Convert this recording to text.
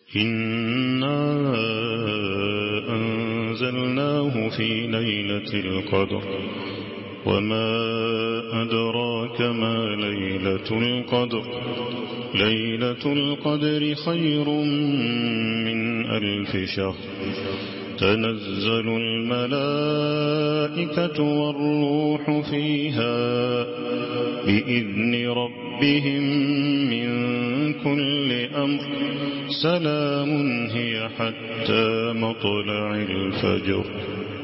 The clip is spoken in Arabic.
إنا أنزلناه في ليلة القدر وما أدراك ما ليلة القدر ليلة القدر خير من 1000 شهر تنزل الملائكة والروح فيها بإذن ربهم من كل أمر سلام هي حتى مطلع الفجر.